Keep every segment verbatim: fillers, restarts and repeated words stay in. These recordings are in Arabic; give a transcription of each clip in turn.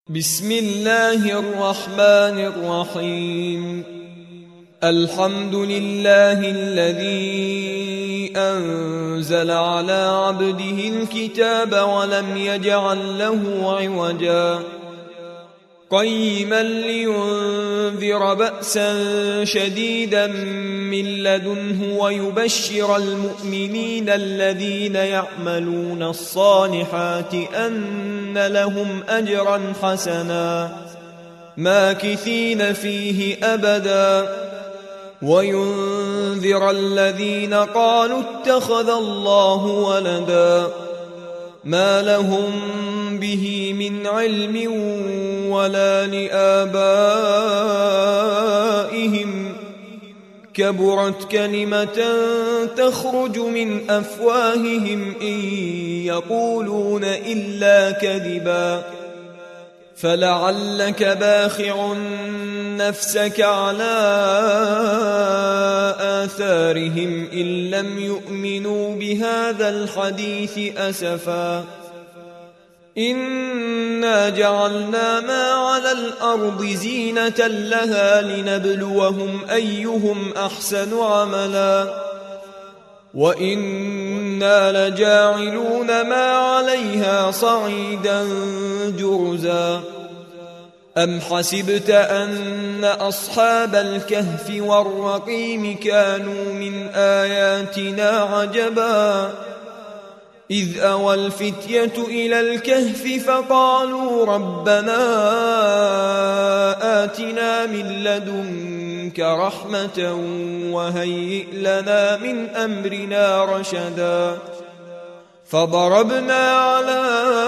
بسم الله الرحمن الرحيم. الحمد لله الذي أنزل على عبده الكتاب ولم يجعل له عوجا قيما لينذر بأسا شديدا من لدنه ويبشر المؤمنين الذين يعملون الصالحات أن لهم أجرا حسنا ماكثين فيه أبدا وينذر الذين قالوا اتخذ الله ولدا ما لهم به من علم ولا لآبائهم كبرت كلمة تخرج من أفواههم إن يقولون إلا كذبا فلعلك باخع نفسك على آثارهم إن لم يؤمنوا بهذا الحديث أسفا إنا جعلنا ما على الأرض زينة لها لنبلوهم أيهم أحسن عملا وإنا لجاعلون ما عليها صعيدا جرزا أم حسبت أن أصحاب الكهف والرقيم كانوا من آياتنا عجبا إذ أوى الفتية إلى الكهف فقالوا ربنا آتنا من لدنك رحمة وهيئ لنا من أمرنا رشدا فضربنا على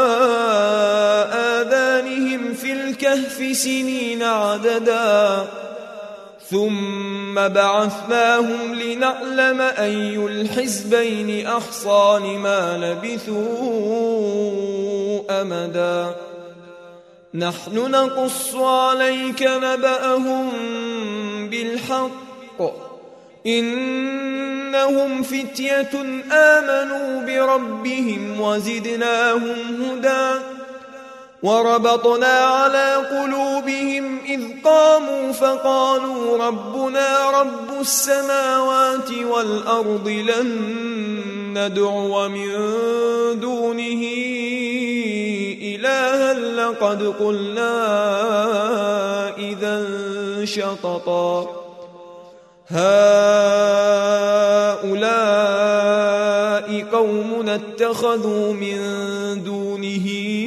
آذانهم في الكهف سنين عددا ثم بعثناهم لنعلم أي الحزبين أحصى لما لبثوا أمدا نحن نقص عليك نبأهم بالحق إنهم فتية آمنوا بربهم وزدناهم هدى وربطنا على قلوبهم إذ قاموا فقالوا ربنا رب السماوات والأرض لن ندعو من دونه إلها لقد قلنا إذا شططا هؤلاء قومنا اتخذوا من دونه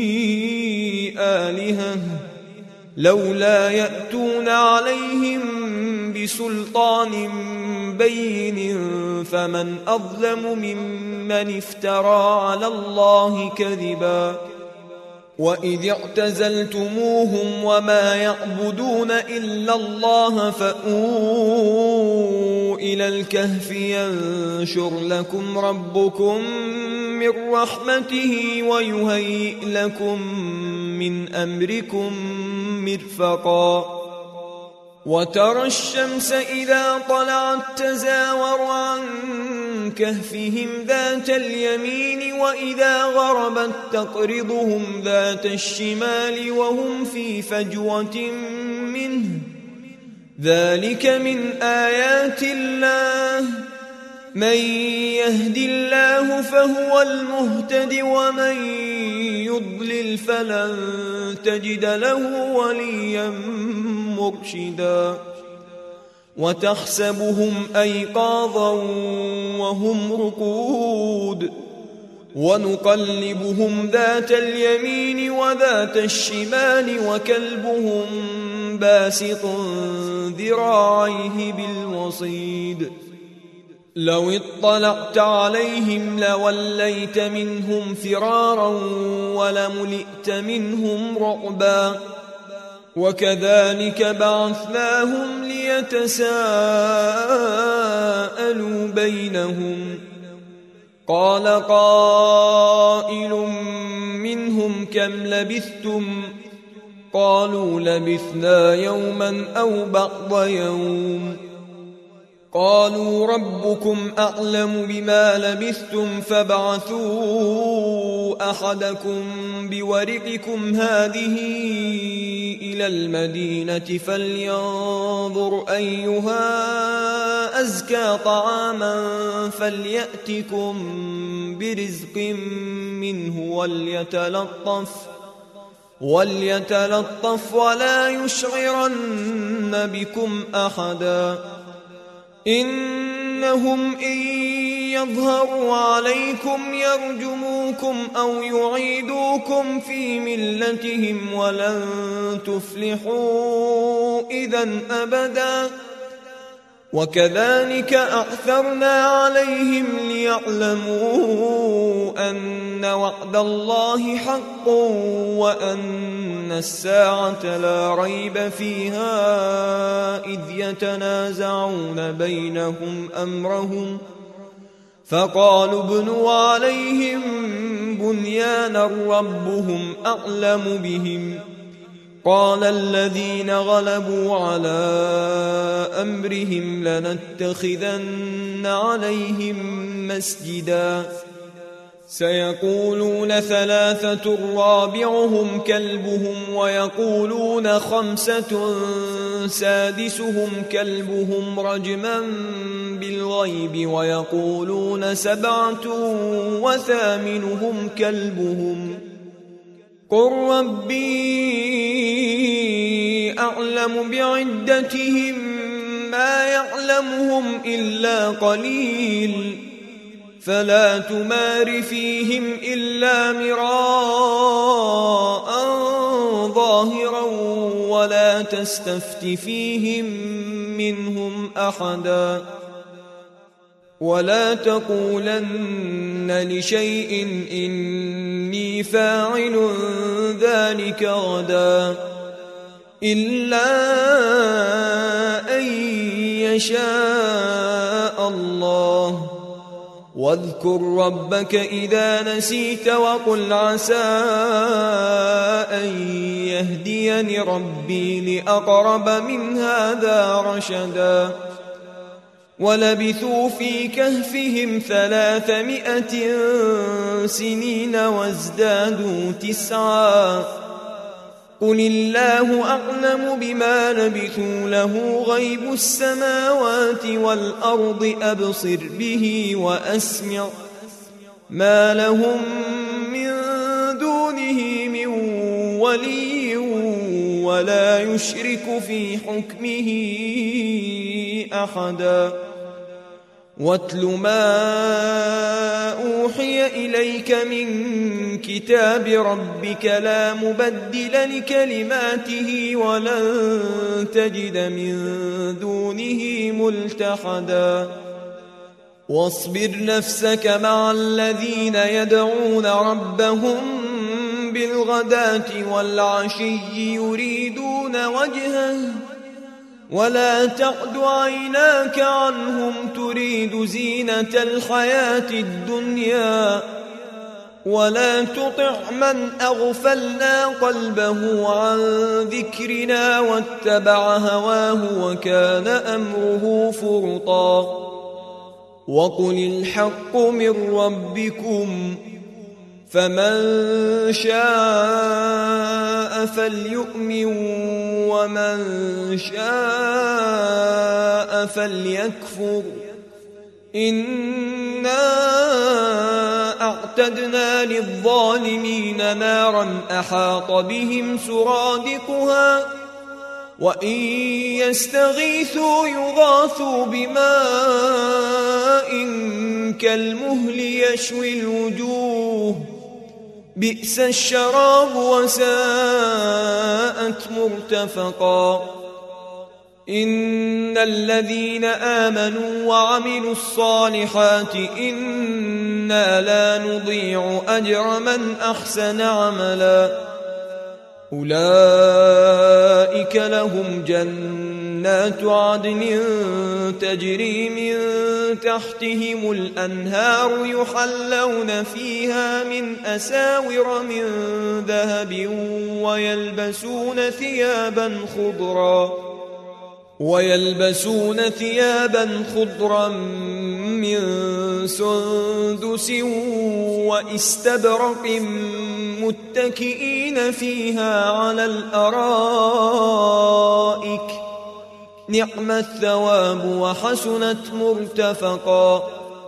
آلهة لولا يأتون عليهم بسلطان بين فمن أظلم ممن افترى على الله كذبا وإذ اعتزلتموهم وما يعبدون إلا الله فأووا إلى الكهف ينشر لكم ربكم من رحمته ويهيئ لكم من أمركم مرفقا وترى الشمس إذا طلعت تزاور عن كهفهم ذات اليمين وإذا غربت تقرضهم ذات الشمال وهم في فجوة منه ذلك من آيات الله من يهد الله فهو المهتد ومن يضلل فلن تجد له وليا مرشدا وتحسبهم أيقاظا وهم رقود ونقلبهم ذات اليمين وذات الشمال وكلبهم باسط ذراعيه بالوصيد لو اطلعت عليهم لوليت منهم فرارا ولملئت منهم رعبا وكذلك بعثناهم ليتساءلوا بينهم قال قائل منهم كم لبثتم قالوا لبثنا يوما أو بعض يوم قالوا ربكم أعلم بما لبثتم فابعثوا أحدكم بورقكم هذه إلى المدينة فلينظر أيها أزكى طعاما فليأتكم برزق منه وليتلطف وليتلطف ولا يشعرن بكم أحدا إنهم إن يظهروا عليكم يرجموكم أو يعيدوكم في ملتهم ولن تفلحوا إذن أبدا وكذلك أعثرنا عليهم ليعلموا أن وعد الله حق وأن الساعة لا ريب فيها إذ يتنازعون بينهم أمرهم فقالوا ابنوا عليهم بنيانا ربهم أعلم بهم قال الذين غلبوا على أمرهم لنتخذن عليهم مسجدا سيقولون ثلاثة رابعهم كلبهم ويقولون خمسة سادسهم كلبهم رجما بالغيب ويقولون سبعة وثامنهم كلبهم قل ربي أعلم بعدتهم ما يعلمهم إلا قليل فلا تمار فيهم إلا مراء ظاهرا ولا تستفت فيهم منهم أحدا ولا تقولن لشيء إني فاعل ذلك غدا إلا أن يشاء الله واذكر ربك إذا نسيت وقل عسى أن يهديني ربي لأقرب من هذا رشدا ولبثوا في كهفهم ثلاثمائة سنين وازدادوا تسعا قل الله أعلم بما لبثوا له غيب السماوات والأرض أبصر به وأسمع ما لهم من دونه من ولي ولا يشرك في حكمه أحدا واتل ما أوحي إليك من كتاب ربك لا مبدل لكلماته ولن تجد من دونه ملتحدا واصبر نفسك مع الذين يدعون ربهم بالغداة والعشي يريدون وجهه ولا تعد عيناك عنهم تريد زينة الحياة الدنيا ولا تطع من أغفلنا قلبه عن ذكرنا واتبع هواه وكان أمره فرطا وقل الحق من ربكم فمن شاء فليؤمن ومن شاء فليكفر إنا أعتدنا للظالمين نارا أحاط بهم سرادقها وإن يستغيثوا يغاثوا بماء كالمهل يشوي الوجوه بئس الشراب وساءت مرتفقا إن الذين آمنوا وعملوا الصالحات إنا لا نضيع أجر من أحسن عملا أولئك لهم جنات عدن تجري من تحتهم الأنهار يحلون فيها من أساور من ذهب ويلبسون ثيابا خضرا ويلبسون ثيابا خضرا من سندس واستبرق متكئين فيها على الأرائك نعم الثواب وحسنت مرتفقا.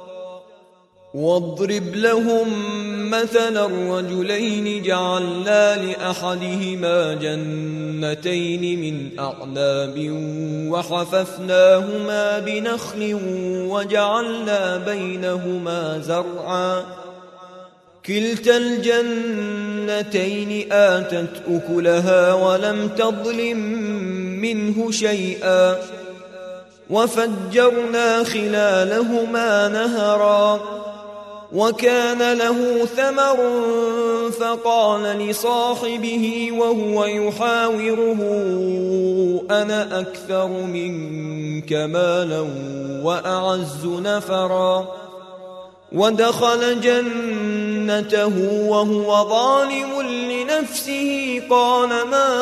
واضرب لهم مثلا الرجلين جعلنا لأحدهما جنتين من أعناب وحففناهما بنخل وجعلنا بينهما زرعا كلتا الجنتين آتت أكلها ولم تظلم منه شيئا وفجرنا خلالهما نهرا وكان له ثمر فقال لصاحبه وهو يحاوره أنا أكثر منك مالا وأعز نفرا ودخل جنته وهو ظالم لنفسه قال ما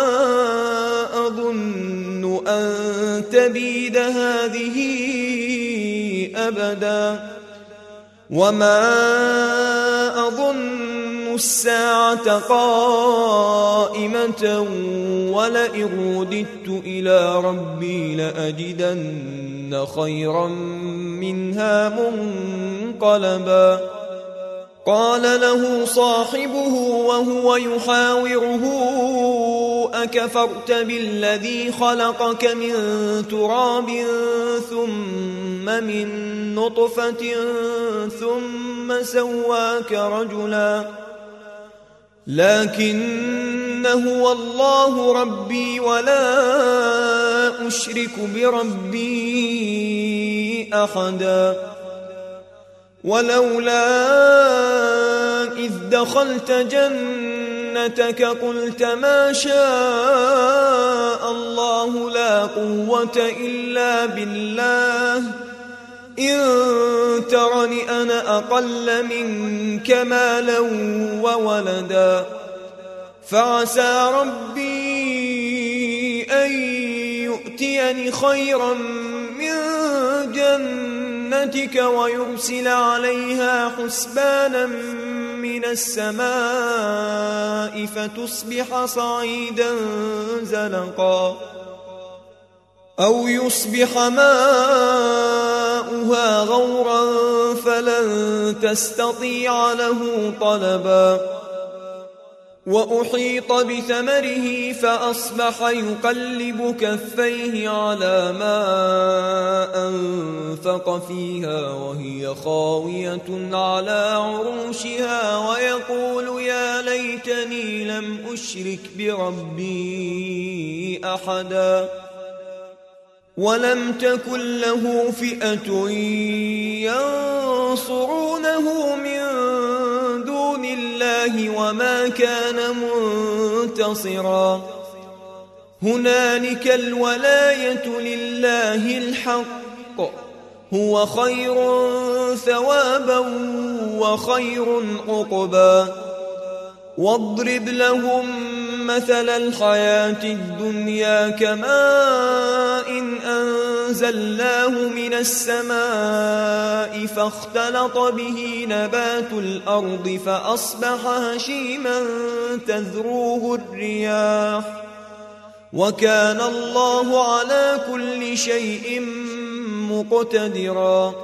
أظن أن تبيد هذه أبدا وما أظن الساعة قائمة ولئن رددت إلى ربي لأجدن خيرا منها منقلبا. قال له صاحبه وهو يحاوره أكفرت بالذي خلقك من تراب ثم من نطفة ثم سواك رجلا لكن هو الله ربي ولا أشرك بربي أحدا. ولولا إذ دخلت جنتك قلت ما شاء الله لا قوة إلا بالله إن ترني أنا أقل منك مالا وولدا فعسى ربي أن يؤتيني خيرا من جنتك ويرسل عليها حسبانا من السماء فتصبح صعيدا زلقا أو يصبح ماؤها غورا فلن تستطيع له طلبا. وأحيط بثمره فأصبح يقلب كفيه على ما أنفق فيها وهي خاوية على عروشها ويقول يا ليتني لم أشرك بربي أحدا ولم تكن له فئة ينصرونه من دون الله وما كان منتصرا. هنالك الولاية لله الحق هو خير ثوابا وخير عقبا. واضرب لهم مثل الحياة الدنيا كماء إن أنزلناه من السماء فاختلط به نبات الأرض فأصبح هشيما تذروه الرياح وكان الله على كل شيء مقتدرا.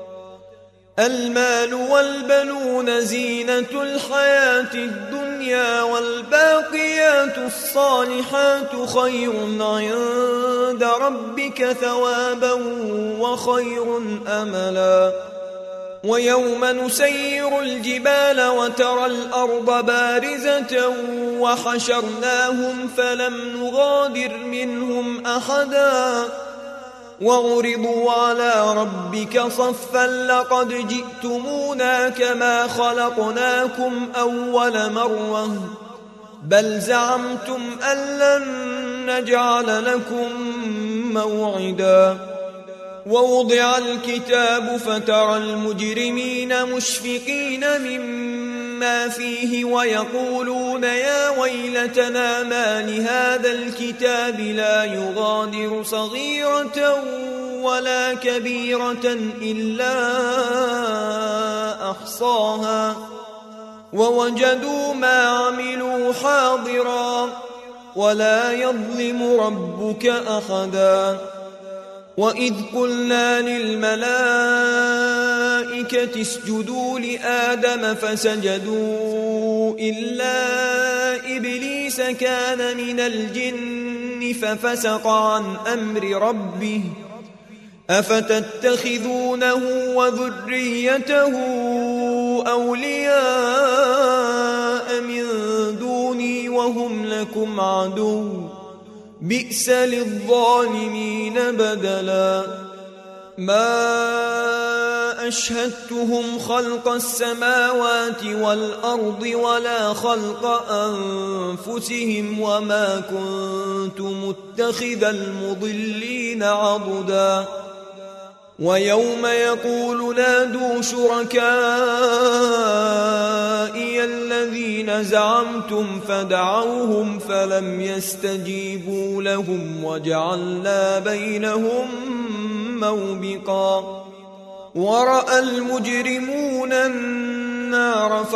المال والبنون زينة الحياة الدنيا والباقيات الصالحات خير عند ربك ثوابا وخير أملا. ويوم نسير الجبال وترى الأرض بارزة وحشرناهم فلم نغادر منهم أحدا وعرضوا على ربك صفا لقد جئتمونا كما خلقناكم أول مرة بل زعمتم أن لن نجعل لكم موعدا. ووضع الكتاب فترى المجرمين مشفقين مما ما فيه ويقولون يا ويلتنا ما لهذا الكتاب لا يغادر صغيرة ولا كبيرة إلا أحصاها ووجدوا ما عملوا حاضرا ولا يظلم ربك أحدا. وإذ قلنا للملائكة اسجدوا لآدم فسجدوا إلا إبليس كان من الجن ففسق عن أمر ربه أفتتخذونه وذريته أولياء من دوني وهم لكم عدو بئس للظالمين بدلا. ما أشهدتهم خلق السماوات والأرض ولا خلق أنفسهم وما كنت متخذ المضلين عضدا. ويوم يقول نادوا شركائي الذين زعمتم فدعوهم فلم يستجيبوا لهم وجعلنا بينهم موبقا. ورأى المجرمون النار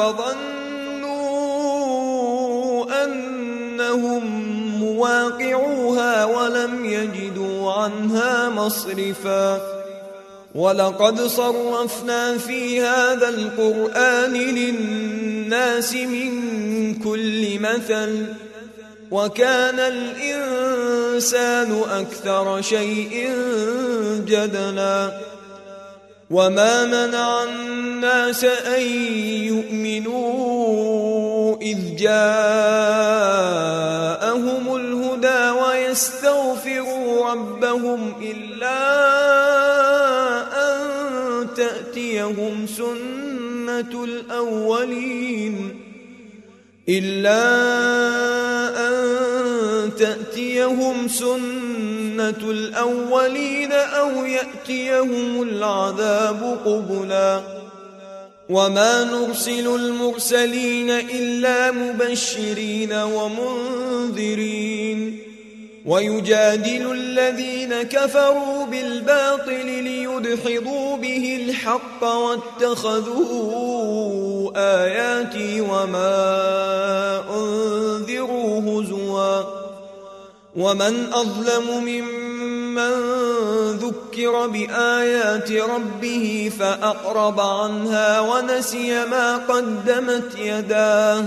فظنوا أنهم مواقعوها ولم يجدوا عنها مصرفا. ولقد صرفنا في هذا القرآن للناس من كل مثل وكان الإنسان أكثر شيء جدلا. وما منع الناس أن يؤمنوا إذ جاءهم الهدى ويستغفروا ربهم إلا تأتيهم سنة الأولين إلا أن تأتيهم سنة الأولين أو يأتيهم العذاب قبلا. وما نرسل المرسلين إلا مبشرين ومنذرين ويجادل الذين كفروا بالباطل ليدحضوا به الحق واتخذوا آياتي وما أنذروا هزوا. ومن أظلم ممن ذكر بآيات ربه فأعرض عنها ونسي ما قدمت يداه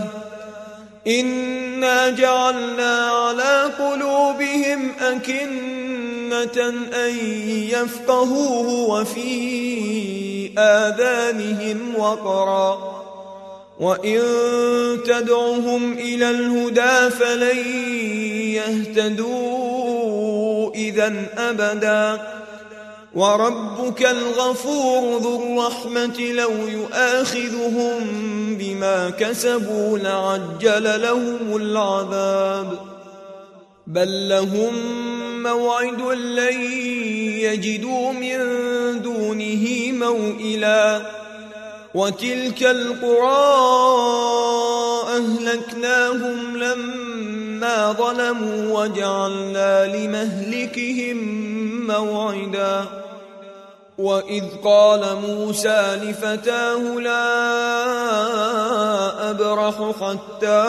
إنا جعلنا على قلوبهم أكنة أن يفقهوه وفي آذانهم وقرا وإن تدعهم إلى الهدى فلن يهتدوا إذن أبدا. وربك الغفور ذو الرحمة لو يؤاخذهم بما كسبوا لعجل لهم العذاب بل لهم موعد لن يجدوا من دونه موئلا. وتلك القرى أهلكناهم لما ظلموا وجعلنا لمهلكهم موعدا. وإذ قال موسى لفتاه لا أبرح حتى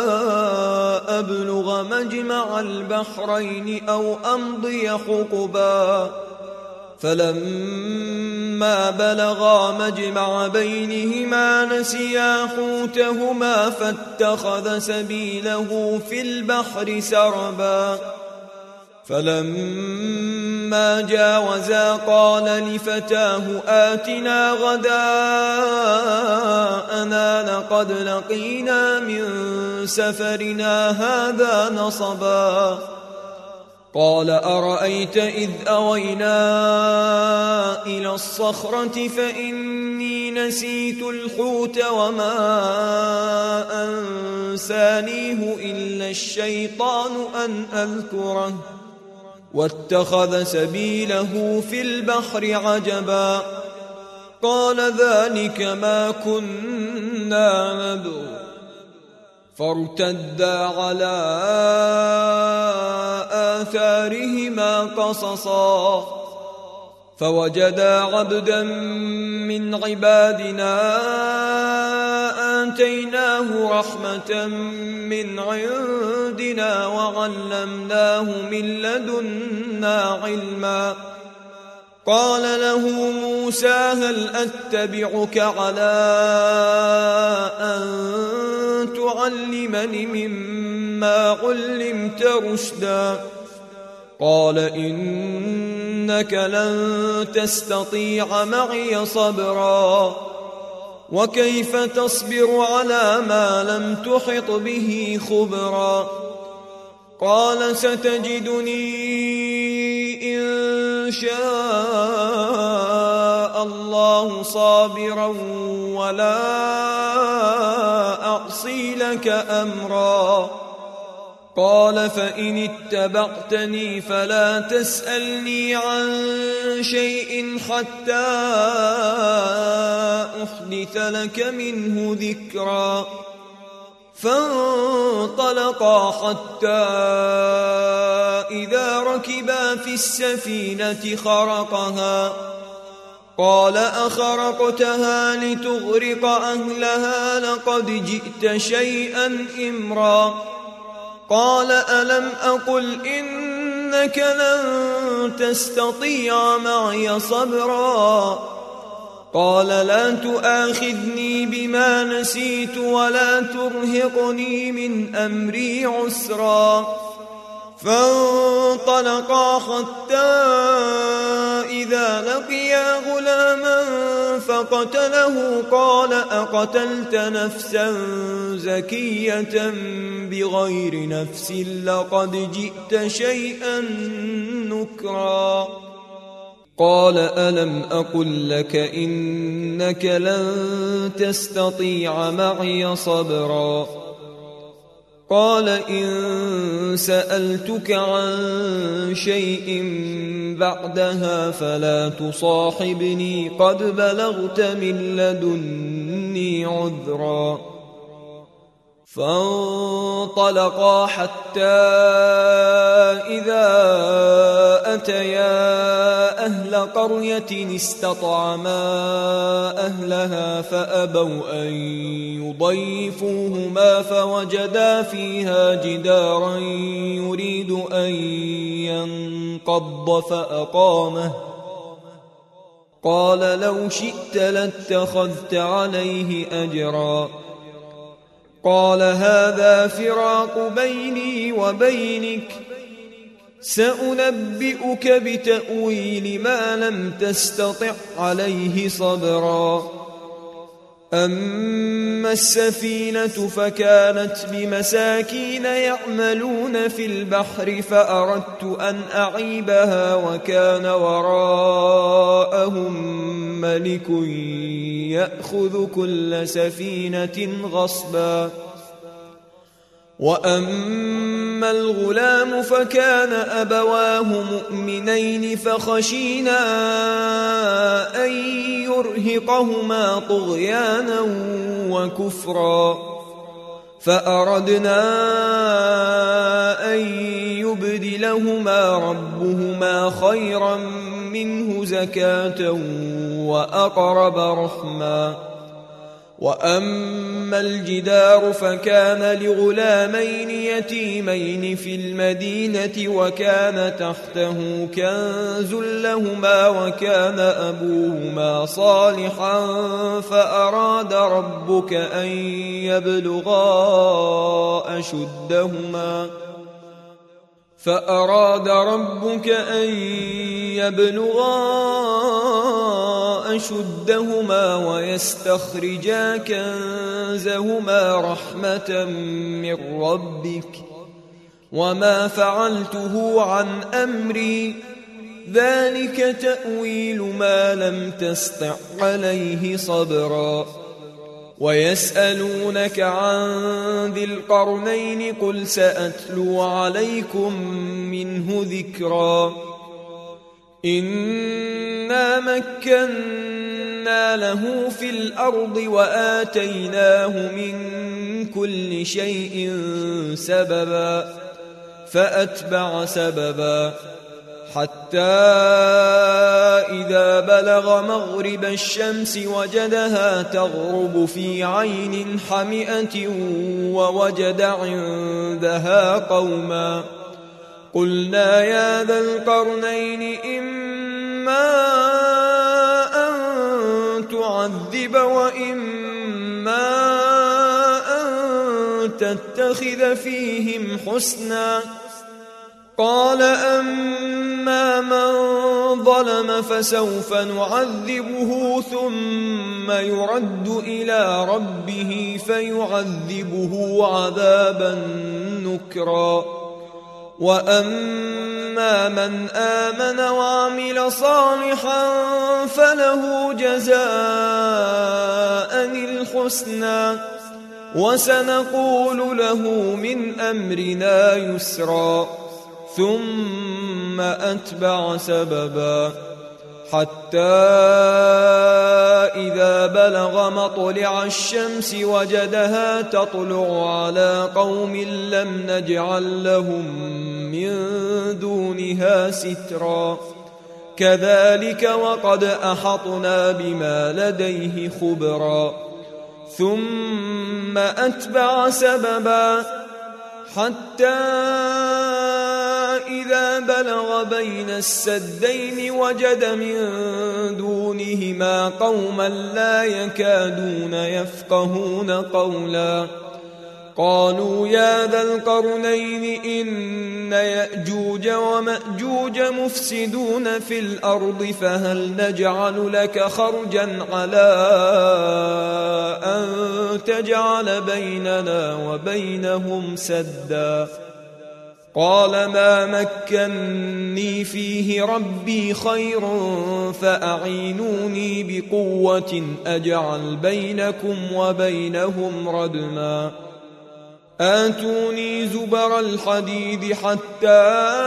أبلغ مجمع البحرين أو أمضي حقبا فلما بلغا مجمع بينهما نسيا حوتهما فاتخذ سبيله في البحر سربا فلما جاوزا قال لفتاه آتنا غداءنا لقد لقينا من سفرنا هذا نصبا قال أرأيت إذ أوينا إلى الصخرة فإني نسيت الحوت وما أنسانيه إلا الشيطان أن أذكره واتخذ سبيله في البحر عجبا قال ذلك ما كنا نبغ فارتدا على آثارهما قصصا فوجدا عبدا من عبادنا آتيناه رحمة من عندنا وعلمناه من لدنا علما قال له موسى هل أتبعك على أن تعلمني مما علمت رشدا قال إنك لن تستطيع معي صبرا وكيف تصبر على ما لم تحط به خبرا قال ستجدني إن شاء الله صابرا ولا أعصي لك أمرا قال فإن اتبعتني فلا تسألني عن شيء حتى أحدث لك منه ذكرا فانطلقا حتى إذا ركبا في السفينة خرقها قال أخرقتها لتغرق أهلها لقد جئت شيئا إمرا قال ألم أقل إنك لن تستطيع معي صبرا قال لا تؤاخذني بما نسيت ولا ترهقني من أمري عسرا فانطلقا حتى إذا لقيا غلاما فقتله قال أقتلت نفسا زكية بغير نفس لقد جئت شيئا نكرا قال ألم أقل لك إنك لن تستطيع معي صبرا قال إن سألتك عن شيء بعدها فلا تصاحبني قد بلغت من لدني عذرا فانطلقا حتى إذا أتيا أهل قرية استطعما أهلها فأبوا أن يضيفوهما فوجدا فيها جدارا يريد أن ينقض فأقامه قال لو شئت لاتخذت عليه أجرا قال هذا فراق بيني وبينك سأنبئك بتأويل ما لم تستطع عليه صبرا أما السفينة فكانت بمساكين يعملون في البحر فأردت أن أعيبها وكان وراءهم ملك يأخذ كل سفينة غصبا وأما الغلام فكان أبواه مؤمنين فخشينا أن يرهقهما طغيانا وكفرا فأردنا أن يبدلهما ربهما خيرا منه زكاة وأقرب رحما وأما الجدار فكان لغلامين يتيمين في المدينة وكان تحته كنز لهما وكان أبوهما صالحا فأراد ربك أن يبلغا أشدهما فأراد ربك أن يبلغا أشدهما ويستخرجا كنزهما رحمة من ربك وما فعلته عن أمري ذلك تأويل ما لم تستع عليه صبرا ويسألونك عن ذي القرنين قل سأتلو عليكم منه ذكرا إنا مكنا له في الأرض وآتيناه من كل شيء سببا فأتبع سببا حتى إذا بلغ مغرب الشمس وجدها تغرب في عين حمئة ووجد عندها قوما قلنا يا ذا القرنين إما أن تعذب وإما أن تتخذ فيهم حسنا قال أما من ظلم فسوف نعذبه ثم يرد إلى ربه فيعذبه عذابا نكرا وأما من آمن وعمل صالحا فله جزاء الحسنى وسنقول له من أمرنا يسرا ثم أتبع سببا حتى إذا بلغ مطلع الشمس وجدها تطلع على قوم لم نجعل لهم من دونها سترا كذلك وقد أحطنا بما لديه خبرا ثم أتبع سببا حتى إذا بلغ بين السدين وجد من دونهما قوما لا يكادون يفقهون قولا قالوا يا ذا القرنين إن يأجوج ومأجوج مفسدون في الأرض فهل نجعل لك خرجا على أن تجعل بيننا وبينهم سدا قال ما مكني فيه ربي خير فأعينوني بقوة أجعل بينكم وبينهم ردما آتوني زبر الحديد حتى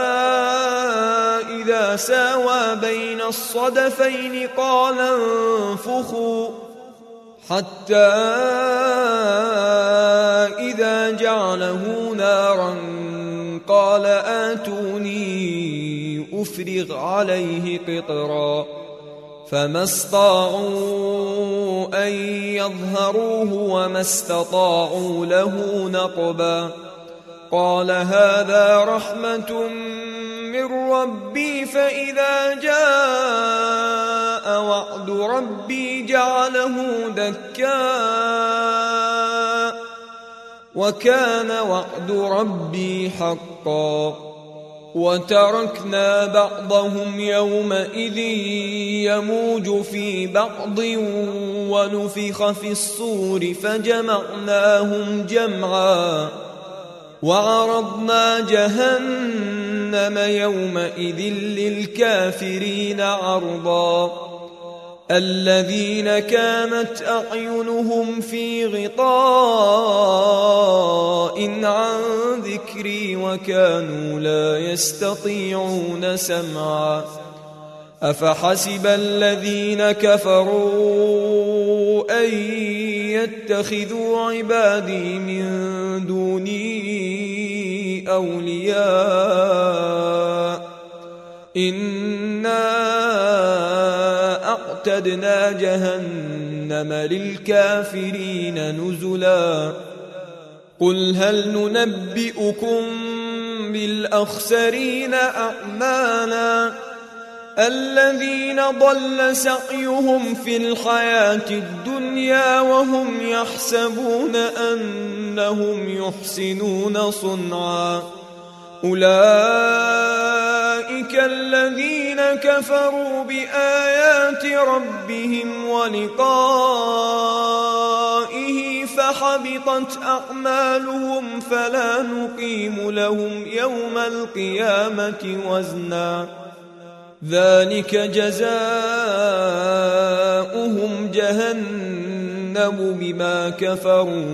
إذا ساوى بين الصدفين قال انفخوا حتى إذا جعله نارا قال آتوني أفرغ عليه قطرا فما استطاعوا أن يظهروه وما استطاعوا له نقبا قال هذا رحمة من ربي فإذا جاء وعد ربي جعله دكا وكان وعد ربي حقا وتركنا بعضهم يومئذ يموج في بعض ونفخ في الصور فجمعناهم جمعا وعرضنا جهنم يومئذ للكافرين عرضا الذين كانت أعينهم في غطاء عن ذكري وكانوا لا يستطيعون سمعا أفحسب الذين كفروا أن يتخذوا عبادي من دوني أولياء إنا أعتدنا جهنم للكافرين نزلا قل هل ننبئكم بالأخسرين أعمالا الذين ضل سعيهم في الحياة الدنيا وهم يحسبون أنهم يحسنون صنعا أولئك الذين كفروا بآيات ربهم ولقائه فحبطت أعمالهم فلا نقيم لهم يوم القيامة وزنا ذلك جزاؤهم جهنم بما كفروا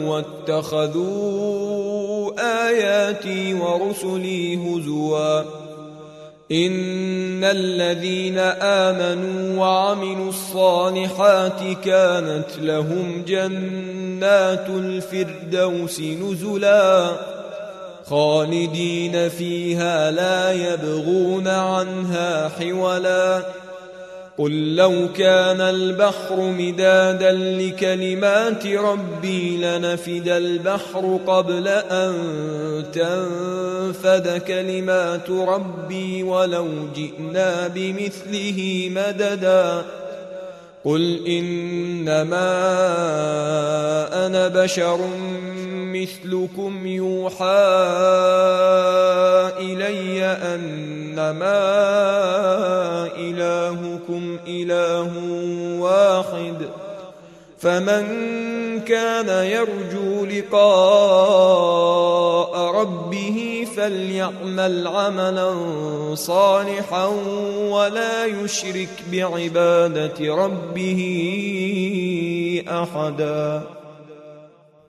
واتخذوا آياتي ورسلي هزوا إن الذين آمنوا وعملوا الصالحات كانت لهم جنات الفردوس نزلا خالدين فيها لا يبغون عنها حولا قل لو كان البحر مدادا لكلمات ربي لنفد البحر قبل أن تنفد كلمات ربي ولو جئنا بمثله مددا قل إنما أنا بشر مثلكم يوحى إلي أنما إلهكم إله واحد فمن كان يرجو لقاء ربه فليعمل عملا صالحا ولا يشرك بعبادة ربه أحدا.